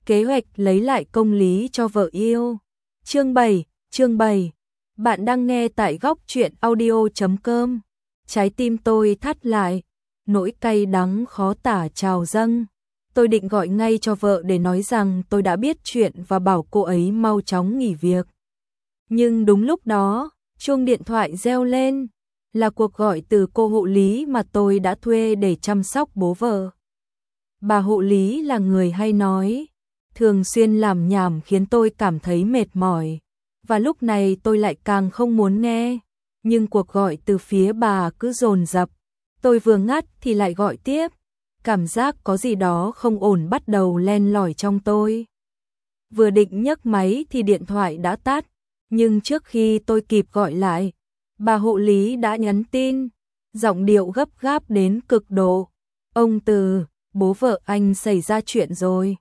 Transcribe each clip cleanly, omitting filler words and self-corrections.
Kế hoạch lấy lại công lý cho vợ yêu. Chương 7. Bạn đang nghe tại góc truyện audio.com. Trái tim tôi thắt lại, nỗi cay đắng khó tả trào dâng. Tôi định gọi ngay cho vợ để nói rằng tôi đã biết chuyện và bảo cô ấy mau chóng nghỉ việc. Nhưng đúng lúc đó, chuông điện thoại reo lên, là cuộc gọi từ cô hộ lý mà tôi đã thuê để chăm sóc bố vợ. Bà hộ lý là người hay nói, thường xuyên làm nhảm khiến tôi cảm thấy mệt mỏi, và lúc này tôi lại càng không muốn nghe, nhưng cuộc gọi từ phía bà cứ dồn dập, tôi vừa ngắt thì lại gọi tiếp, cảm giác có gì đó không ổn bắt đầu len lỏi trong tôi. Vừa định nhấc máy thì điện thoại đã tắt, nhưng trước khi tôi kịp gọi lại, bà hộ lý đã nhắn tin, giọng điệu gấp gáp đến cực độ. Ông Từ, bố vợ anh xảy ra chuyện rồi.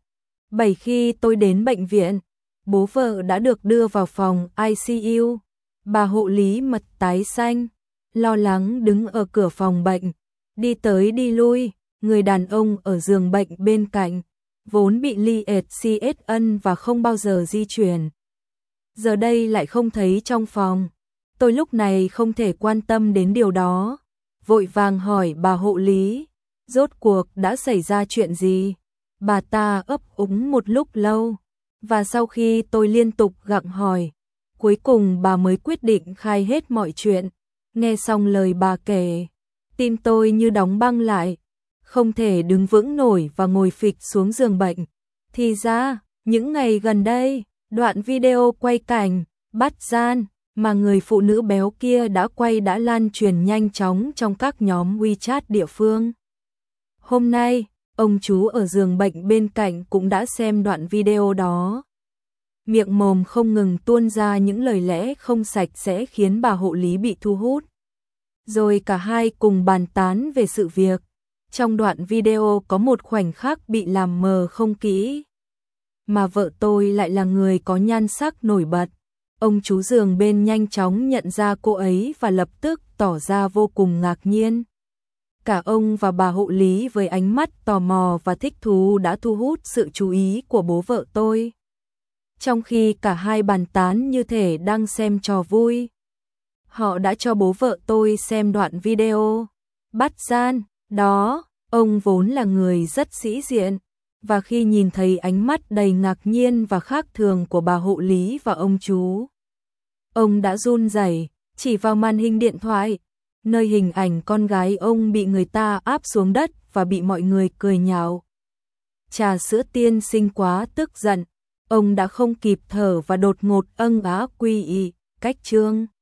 Khi tôi đến bệnh viện, bố vợ đã được đưa vào phòng ICU. Bà hộ lý mặt tái xanh, lo lắng đứng ở cửa phòng bệnh, đi tới đi lui. Người đàn ông ở giường bệnh bên cạnh, vốn bị liệt CSN và không bao giờ di chuyển, giờ đây lại không thấy trong phòng. Tôi lúc này không thể quan tâm đến điều đó, vội vàng hỏi bà hộ lý, rốt cuộc đã xảy ra chuyện gì? Bà ta ấp úng một lúc lâu, và sau khi tôi liên tục gặng hỏi, cuối cùng bà mới quyết định khai hết mọi chuyện. Nghe xong lời bà kể, tim tôi như đóng băng lại, không thể đứng vững nổi và ngồi phịch xuống giường bệnh. Thì ra, những ngày gần đây, đoạn video quay cảnh bắt gian mà người phụ nữ béo kia đã quay đã lan truyền nhanh chóng trong các nhóm WeChat địa phương. Hôm nay, ông chú ở giường bệnh bên cạnh cũng đã xem đoạn video đó. Miệng mồm không ngừng tuôn ra những lời lẽ không sạch sẽ khiến bà hộ lý bị thu hút. Rồi cả hai cùng bàn tán về sự việc. Trong đoạn video có một khoảnh khắc bị làm mờ không kỹ, mà vợ tôi lại là người có nhan sắc nổi bật. Ông chú giường bên nhanh chóng nhận ra cô ấy và lập tức tỏ ra vô cùng ngạc nhiên. Cả ông và bà hộ lý với ánh mắt tò mò và thích thú đã thu hút sự chú ý của bố vợ tôi. Trong khi cả hai bàn tán như thể đang xem trò vui, họ đã cho bố vợ tôi xem đoạn video bắt gian đó. Ông vốn là người rất sĩ diện, và khi nhìn thấy ánh mắt đầy ngạc nhiên và khác thường của bà hộ lý và ông chú, ông đã run rẩy, chỉ vào màn hình điện thoại, nơi hình ảnh con gái ông bị người ta áp xuống đất và bị mọi người cười nhạo. Trà sữa tiên sinh quá tức giận, ông đã không kịp thở và đột ngột âng á quy y, cách chương.